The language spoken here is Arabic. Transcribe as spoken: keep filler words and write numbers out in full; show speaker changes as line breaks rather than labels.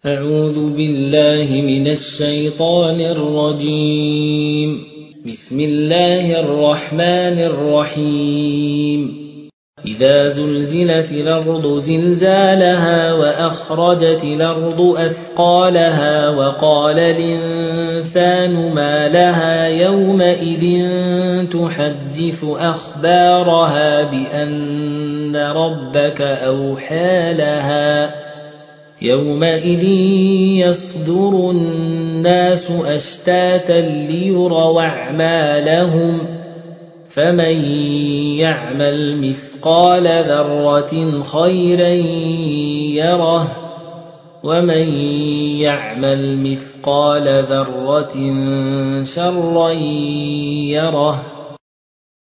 أعوذ بالله من الشيطان الرجيم. بسم الله الرحمن الرحيم. إذا زلزلت الأرض زلزالها وأخرجت الأرض أثقالها وقال الإنسان ما لها يومئذ تحدث أخبارها بأن ربك أوحى لها يومئذ يصدر الناس أشتاتا ليروا أعمالهم فمن يعمل مثقال ذرة خيرا يره ومن يعمل مثقال ذرة شرا يره.